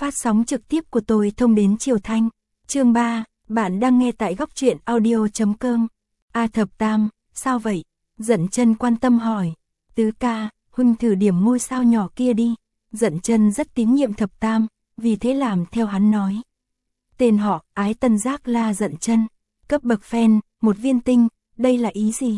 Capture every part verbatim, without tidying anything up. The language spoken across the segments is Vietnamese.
Phát sóng trực tiếp của tôi thông đến Triều Thanh. Chương ba, bạn đang nghe tại góc truyện audio chấm com. A Thập Tam, sao vậy? Dận Chân quan tâm hỏi. Tứ ca, huynh thử điểm ngôi sao nhỏ kia đi. Dận Chân rất tín nhiệm Thập Tam, vì thế làm theo hắn nói. Tên họ, Ái Tân Giác La Dận Chân. Cấp bậc phen, một viên tinh, đây là ý gì?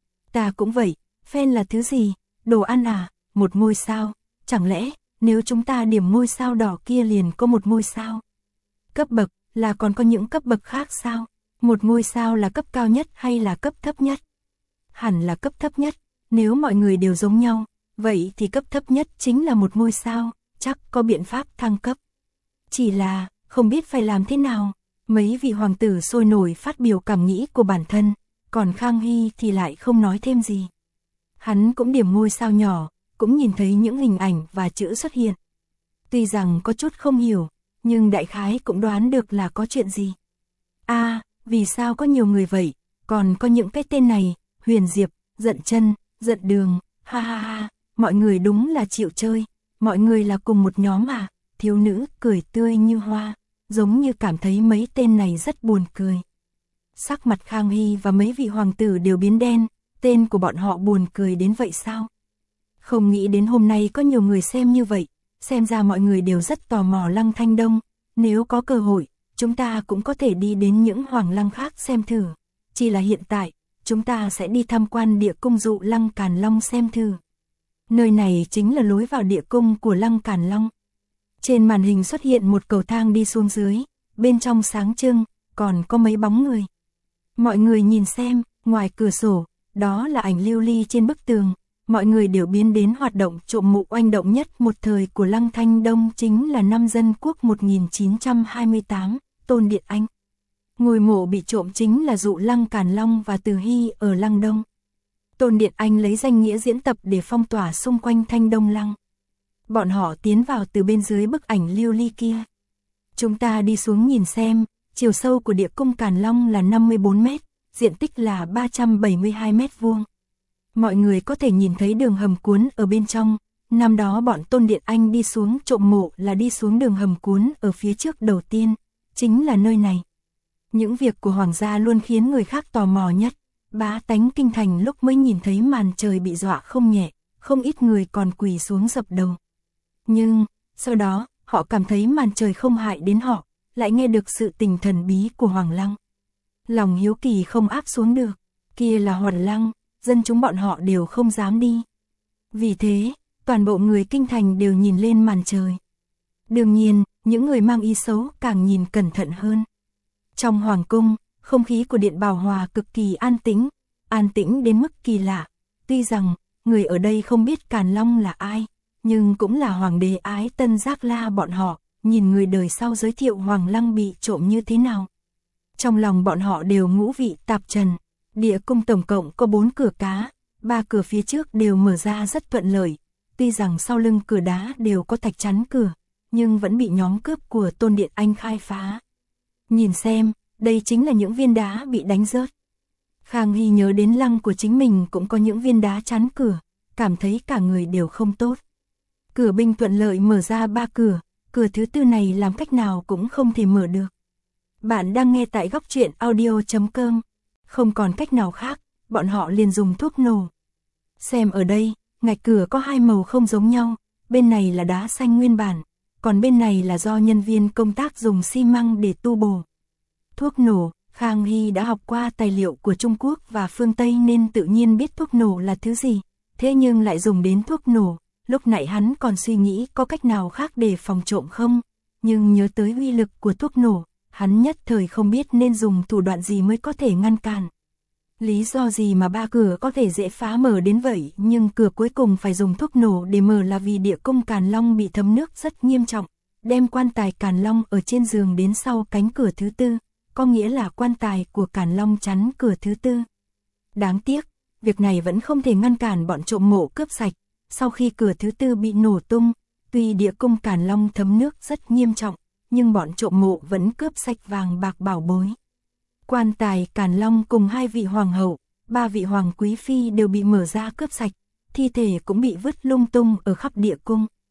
Ta cũng vậy, phen là thứ gì? Đồ ăn à? Một ngôi sao, chẳng lẽ nếu chúng ta điểm ngôi sao đỏ kia liền có một ngôi sao? Cấp bậc là còn có những cấp bậc khác sao? Một ngôi sao là cấp cao nhất hay là cấp thấp nhất? Hẳn là cấp thấp nhất, nếu mọi người đều giống nhau, vậy thì cấp thấp nhất chính là một ngôi sao, chắc có biện pháp thăng cấp. Chỉ là, không biết phải làm thế nào. Mấy vị hoàng tử sôi nổi phát biểu cảm nghĩ của bản thân, còn Khang Hy thì lại không nói thêm gì. Hắn cũng điểm ngôi sao nhỏ, cũng nhìn thấy những hình ảnh và chữ xuất hiện. Tuy rằng có chút không hiểu, nhưng đại khái cũng đoán được là có chuyện gì. A, à, vì sao có nhiều người vậy, còn có những cái tên này, Huyền Diệp, Dận Chân, Dận Đường, ha ha ha, mọi người đúng là chịu chơi, mọi người là cùng một nhóm à, thiếu nữ cười tươi như hoa, giống như cảm thấy mấy tên này rất buồn cười. Sắc mặt Khang Hy và mấy vị hoàng tử đều biến đen, tên của bọn họ buồn cười đến vậy sao? Không nghĩ đến hôm nay có nhiều người xem như vậy, xem ra mọi người đều rất tò mò Lăng Thanh Đông, nếu có cơ hội, chúng ta cũng có thể đi đến những hoàng lăng khác xem thử. Chỉ là hiện tại, chúng ta sẽ đi tham quan địa cung dụ Lăng Càn Long xem thử. Nơi này chính là lối vào địa cung của Lăng Càn Long. Trên màn hình xuất hiện một cầu thang đi xuống dưới, bên trong sáng trưng, còn có mấy bóng người. Mọi người nhìn xem, ngoài cửa sổ, đó là ảnh lưu ly trên bức tường. Mọi người đều biến đến hoạt động trộm mộ oanh động nhất một thời của Lăng Thanh Đông chính là năm Dân Quốc một nghìn chín trăm hai mươi tám, Tôn Điện Anh. Ngôi mộ bị trộm chính là dụ Lăng Càn Long và Từ Hy ở Lăng Đông. Tôn Điện Anh lấy danh nghĩa diễn tập để phong tỏa xung quanh Thanh Đông Lăng. Bọn họ tiến vào từ bên dưới bức ảnh lưu ly kia. Chúng ta đi xuống nhìn xem, chiều sâu của địa cung Càn Long là năm mươi bốn mét, diện tích là ba trăm bảy mươi hai mét vuông. Mọi người có thể nhìn thấy đường hầm cuốn ở bên trong, năm đó bọn Tôn Điện Anh đi xuống trộm mộ là đi xuống đường hầm cuốn ở phía trước đầu tiên, chính là nơi này. Những việc của hoàng gia luôn khiến người khác tò mò nhất, bá tánh kinh thành lúc mới nhìn thấy màn trời bị dọa không nhẹ, không ít người còn quỳ xuống dập đầu. Nhưng, sau đó, họ cảm thấy màn trời không hại đến họ, lại nghe được sự tình thần bí của Hoàng Lăng. Lòng hiếu kỳ không áp xuống được, kia là Hoàn Lăng, dân chúng bọn họ đều không dám đi. Vì thế, toàn bộ người kinh thành đều nhìn lên màn trời. Đương nhiên, những người mang ý xấu càng nhìn cẩn thận hơn. Trong hoàng cung, không khí của Điện Bảo Hòa cực kỳ an tĩnh, an tĩnh đến mức kỳ lạ. Tuy rằng, người ở đây không biết Càn Long là ai, nhưng cũng là hoàng đế Ái Tân Giác La bọn họ, nhìn người đời sau giới thiệu Hoàng Lăng bị trộm như thế nào. Trong lòng bọn họ đều ngũ vị tạp trần. Địa cung tổng cộng có bốn cửa cá, ba cửa phía trước đều mở ra rất thuận lợi, tuy rằng sau lưng cửa đá đều có thạch chắn cửa, nhưng vẫn bị nhóm cướp của Tôn Điện Anh khai phá. Nhìn xem, đây chính là những viên đá bị đánh rớt. Khang Hy nhớ đến lăng của chính mình cũng có những viên đá chắn cửa, cảm thấy cả người đều không tốt. Cửa binh thuận lợi mở ra ba cửa, cửa thứ tư này làm cách nào cũng không thể mở được. Bạn đang nghe tại góc truyện audio chấm com. Không còn cách nào khác, bọn họ liền dùng thuốc nổ. Xem ở đây, ngạch cửa có hai màu không giống nhau, bên này là đá xanh nguyên bản, còn bên này là do nhân viên công tác dùng xi măng để tu bổ. Thuốc nổ, Khang Hy đã học qua tài liệu của Trung Quốc và phương Tây nên tự nhiên biết thuốc nổ là thứ gì, thế nhưng lại dùng đến thuốc nổ, lúc nãy hắn còn suy nghĩ có cách nào khác để phòng trộm không, nhưng nhớ tới uy lực của thuốc nổ. Hắn nhất thời không biết nên dùng thủ đoạn gì mới có thể ngăn cản. Lý do gì mà ba cửa có thể dễ phá mở đến vậy, nhưng cửa cuối cùng phải dùng thuốc nổ để mở là vì địa cung Càn Long bị thấm nước rất nghiêm trọng, đem quan tài Càn Long ở trên giường đến sau cánh cửa thứ tư, có nghĩa là quan tài của Càn Long chắn cửa thứ tư. Đáng tiếc, việc này vẫn không thể ngăn cản bọn trộm mộ cướp sạch, sau khi cửa thứ tư bị nổ tung, tuy địa cung Càn Long thấm nước rất nghiêm trọng, nhưng bọn trộm mộ vẫn cướp sạch vàng bạc bảo bối. Quan tài Càn Long cùng hai vị hoàng hậu, ba vị hoàng quý phi đều bị mở ra cướp sạch, thi thể cũng bị vứt lung tung ở khắp địa cung.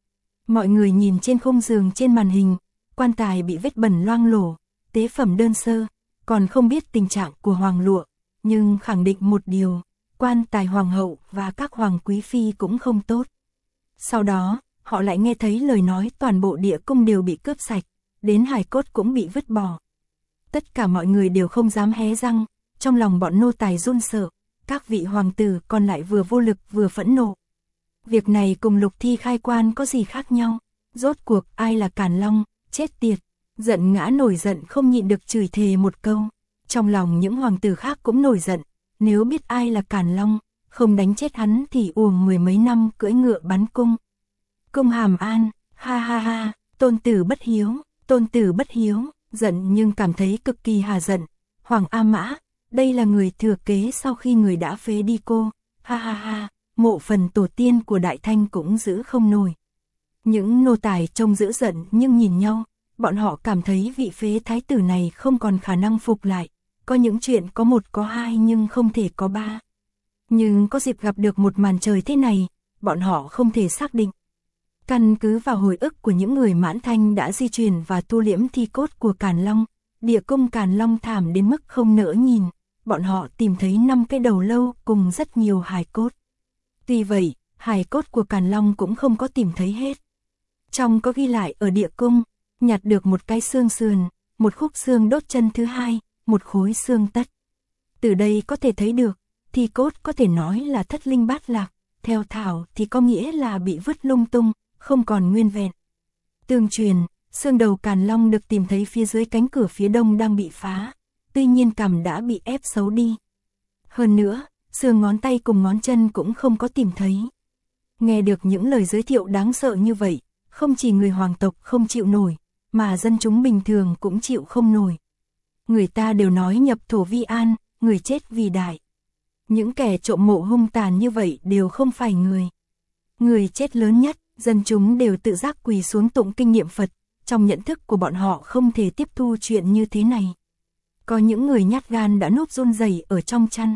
Mọi người nhìn trên khung giường trên màn hình, quan tài bị vết bẩn loang lổ, tế phẩm đơn sơ, còn không biết tình trạng của hoàng lụa, nhưng khẳng định một điều, quan tài hoàng hậu và các hoàng quý phi cũng không tốt. Sau đó, họ lại nghe thấy lời nói toàn bộ địa cung đều bị cướp sạch, đến hài cốt cũng bị vứt bỏ. Tất cả mọi người đều không dám hé răng, trong lòng bọn nô tài run sợ, các vị hoàng tử còn lại vừa vô lực vừa phẫn nộ. Việc này cùng Lục Thi khai quan có gì khác nhau, rốt cuộc ai là Càn Long, chết tiệt, giận ngã nổi giận không nhịn được chửi thề một câu. Trong lòng những hoàng tử khác cũng nổi giận, nếu biết ai là Càn Long, không đánh chết hắn thì uổng mười mấy năm cưỡi ngựa bắn cung. Cung Hàm An, ha ha ha, tôn tử bất hiếu, tôn tử bất hiếu, giận nhưng cảm thấy cực kỳ hà giận. Hoàng A Mã, đây là người thừa kế sau khi người đã phế đi cô, ha ha ha, mộ phần tổ tiên của Đại Thanh cũng giữ không nổi. Những nô tài trông dữ giận nhưng nhìn nhau, bọn họ cảm thấy vị phế thái tử này không còn khả năng phục lại. Có những chuyện có một có hai nhưng không thể có ba. Nhưng có dịp gặp được một màn trời thế này, bọn họ không thể xác định. Căn cứ vào hồi ức của những người Mãn Thanh đã di chuyển và tu liễm thi cốt của Càn Long, địa cung Càn Long thảm đến mức không nỡ nhìn, bọn họ tìm thấy năm cái đầu lâu cùng rất nhiều hài cốt. Tuy vậy, hài cốt của Càn Long cũng không có tìm thấy hết. Trong có ghi lại ở địa cung, nhặt được một cái xương sườn, một khúc xương đốt chân thứ hai, một khối xương tất. Từ đây có thể thấy được, thi cốt có thể nói là thất linh bát lạc, theo Thảo thì có nghĩa là bị vứt lung tung, không còn nguyên vẹn. Tương truyền, xương đầu Càn Long được tìm thấy phía dưới cánh cửa phía đông đang bị phá, tuy nhiên cằm đã bị ép xấu đi. Hơn nữa, xương ngón tay cùng ngón chân cũng không có tìm thấy. Nghe được những lời giới thiệu đáng sợ như vậy, không chỉ người hoàng tộc không chịu nổi, mà dân chúng bình thường cũng chịu không nổi. Người ta đều nói nhập thổ vi an, người chết vì đại. Những kẻ trộm mộ hung tàn như vậy đều không phải người. Người chết lớn nhất, dân chúng đều tự giác quỳ xuống tụng kinh niệm Phật, trong nhận thức của bọn họ không thể tiếp thu chuyện như thế này. Có những người nhát gan đã núp run rẩy ở trong chăn.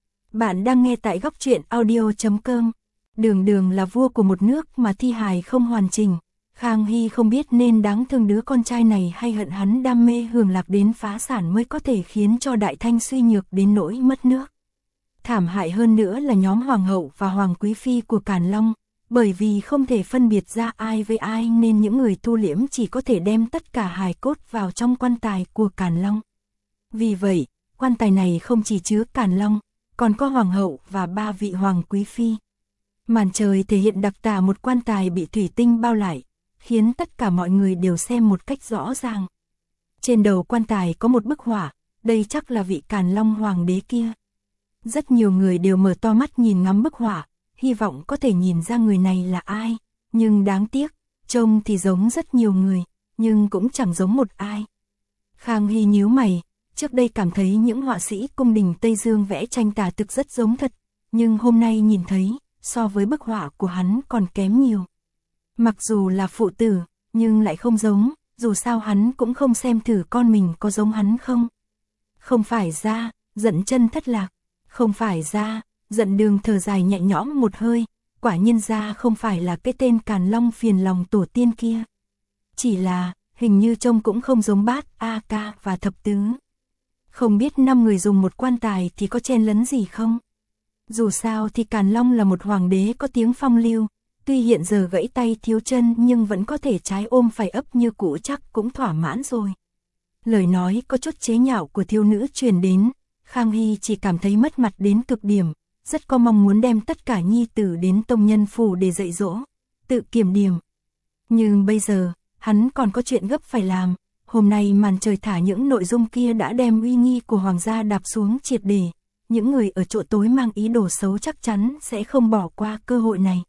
Bạn đang nghe tại góc truyện audio chấm com. Đường Đường là vua của một nước mà thi hài không hoàn chỉnh. Khang Hy không biết nên đáng thương đứa con trai này hay hận hắn đam mê hưởng lạc đến phá sản mới có thể khiến cho Đại Thanh suy nhược đến nỗi mất nước. Thảm hại hơn nữa là nhóm hoàng hậu và hoàng quý phi của Càn Long, bởi vì không thể phân biệt ra ai với ai nên những người tu liễm chỉ có thể đem tất cả hài cốt vào trong quan tài của Càn Long. Vì vậy, quan tài này không chỉ chứa Càn Long, còn có hoàng hậu và ba vị hoàng quý phi. Màn trời thể hiện đặc tả một quan tài bị thủy tinh bao lại, khiến tất cả mọi người đều xem một cách rõ ràng. Trên đầu quan tài có một bức họa, đây chắc là vị Càn Long hoàng đế kia. Rất nhiều người đều mở to mắt nhìn ngắm bức họa, hy vọng có thể nhìn ra người này là ai, nhưng đáng tiếc, trông thì giống rất nhiều người, nhưng cũng chẳng giống một ai. Khang Hy nhíu mày, trước đây cảm thấy những họa sĩ cung đình Tây Dương vẽ tranh tả thực rất giống thật, nhưng hôm nay nhìn thấy, so với bức họa của hắn còn kém nhiều. Mặc dù là phụ tử, nhưng lại không giống, dù sao hắn cũng không xem thử con mình có giống hắn không. Không phải ra, giận chân thất lạc, không phải ra, giận Đường thở dài nhẹ nhõm một hơi, quả nhiên ra không phải là cái tên Càn Long phiền lòng tổ tiên kia. Chỉ là, hình như trông cũng không giống Bát, A Ca và Thập Tứ. Không biết năm người dùng một quan tài thì có chen lấn gì không? Dù sao thì Càn Long là một hoàng đế có tiếng phong lưu, tuy hiện giờ gãy tay thiếu chân nhưng vẫn có thể trái ôm phải ấp như cũ chắc cũng thỏa mãn rồi. Lời nói có chút chế nhạo của thiếu nữ truyền đến, Khang Hy chỉ cảm thấy mất mặt đến cực điểm, rất có mong muốn đem tất cả nhi tử đến tông nhân phủ để dạy dỗ, tự kiểm điểm. Nhưng bây giờ, hắn còn có chuyện gấp phải làm, hôm nay màn trời thả những nội dung kia đã đem uy nghi của hoàng gia đạp xuống triệt để, những người ở chỗ tối mang ý đồ xấu chắc chắn sẽ không bỏ qua cơ hội này.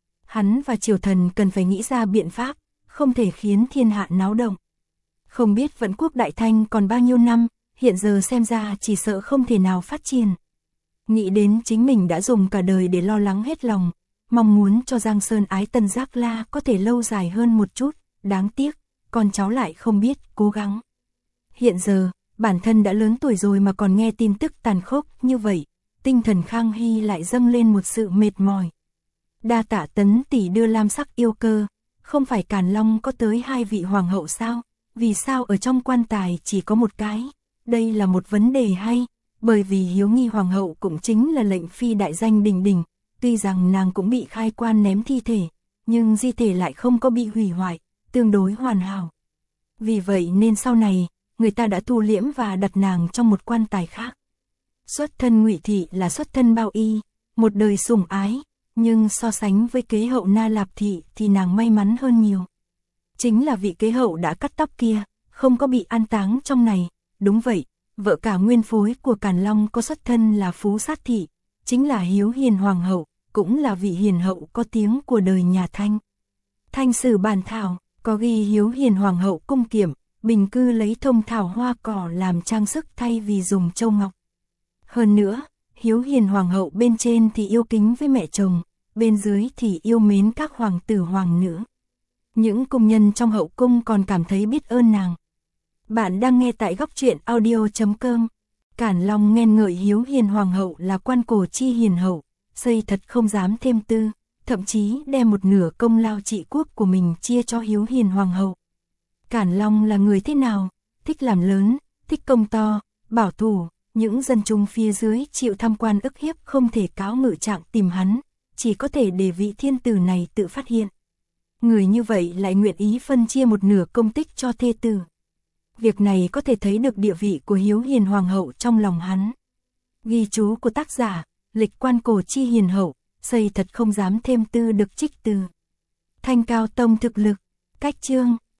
Hắn và triều thần cần phải nghĩ ra biện pháp, không thể khiến thiên hạ náo động. Không biết Vận quốc Đại Thanh còn bao nhiêu năm, hiện giờ xem ra chỉ sợ không thể nào phát triển. Nghĩ đến chính mình đã dùng cả đời để lo lắng hết lòng, mong muốn cho Giang Sơn Ái Tân Giác La có thể lâu dài hơn một chút, đáng tiếc, con cháu lại không biết cố gắng. Hiện giờ, bản thân đã lớn tuổi rồi mà còn nghe tin tức tàn khốc như vậy, tinh thần Khang Hy lại dâng lên một sự mệt mỏi. Đa tạ Tấn tỷ đưa lam sắc yêu cơ, Không phải Càn Long có tới hai vị hoàng hậu sao? Vì sao ở trong quan tài chỉ có một cái? Đây là một vấn đề hay, bởi vì Hiếu Nghi hoàng hậu cũng chính là lệnh phi đại danh đình đình, tuy rằng nàng cũng bị khai quan ném thi thể, nhưng di thể lại không có bị hủy hoại, tương đối hoàn hảo. Vì vậy nên sau này, người ta đã thu liễm và đặt nàng trong một quan tài khác. Xuất thân Ngụy Thị là xuất thân Bao Y, một đời sủng ái, nhưng so sánh với kế hậu Na Lạp Thị thì nàng may mắn hơn nhiều. Chính là vị kế hậu đã cắt tóc kia, không có bị an táng trong này. Đúng vậy, vợ cả nguyên phối của Càn Long có xuất thân là Phú Sát Thị, chính là Hiếu Hiền hoàng hậu, cũng là vị hiền hậu có tiếng của đời nhà Thanh. Thanh Sử Bản Thảo có ghi Hiếu Hiền hoàng hậu cung kiểm, bình cư lấy thông thảo hoa cỏ làm trang sức thay vì dùng châu ngọc. Hơn nữa, Hiếu Hiền hoàng hậu bên trên thì yêu kính với mẹ chồng, bên dưới thì yêu mến các hoàng tử hoàng nữ. Những cung nhân trong hậu cung còn cảm thấy biết ơn nàng. Bạn đang nghe tại góc truyện audio chấm com. Càn Long nghen ngợi Hiếu Hiền hoàng hậu là quan cổ chi hiền hậu, xây thật không dám thêm tư, thậm chí đem một nửa công lao trị quốc của mình chia cho Hiếu Hiền hoàng hậu. Càn Long là người thế nào? Thích làm lớn, thích công to, bảo thủ, những dân chúng phía dưới chịu tham quan ức hiếp không thể cáo ngự trạng tìm hắn, chỉ có thể để vị thiên tử này tự phát hiện. Người như vậy lại nguyện ý phân chia một nửa công tích cho thê tử. Việc này có thể thấy được địa vị của Hiếu Hiền hoàng hậu trong lòng hắn. Ghi chú của tác giả, lịch quan cổ chi hiền hậu, xây thật không dám thêm tư được trích từ Thanh Cao Tông thực lực, cách chương.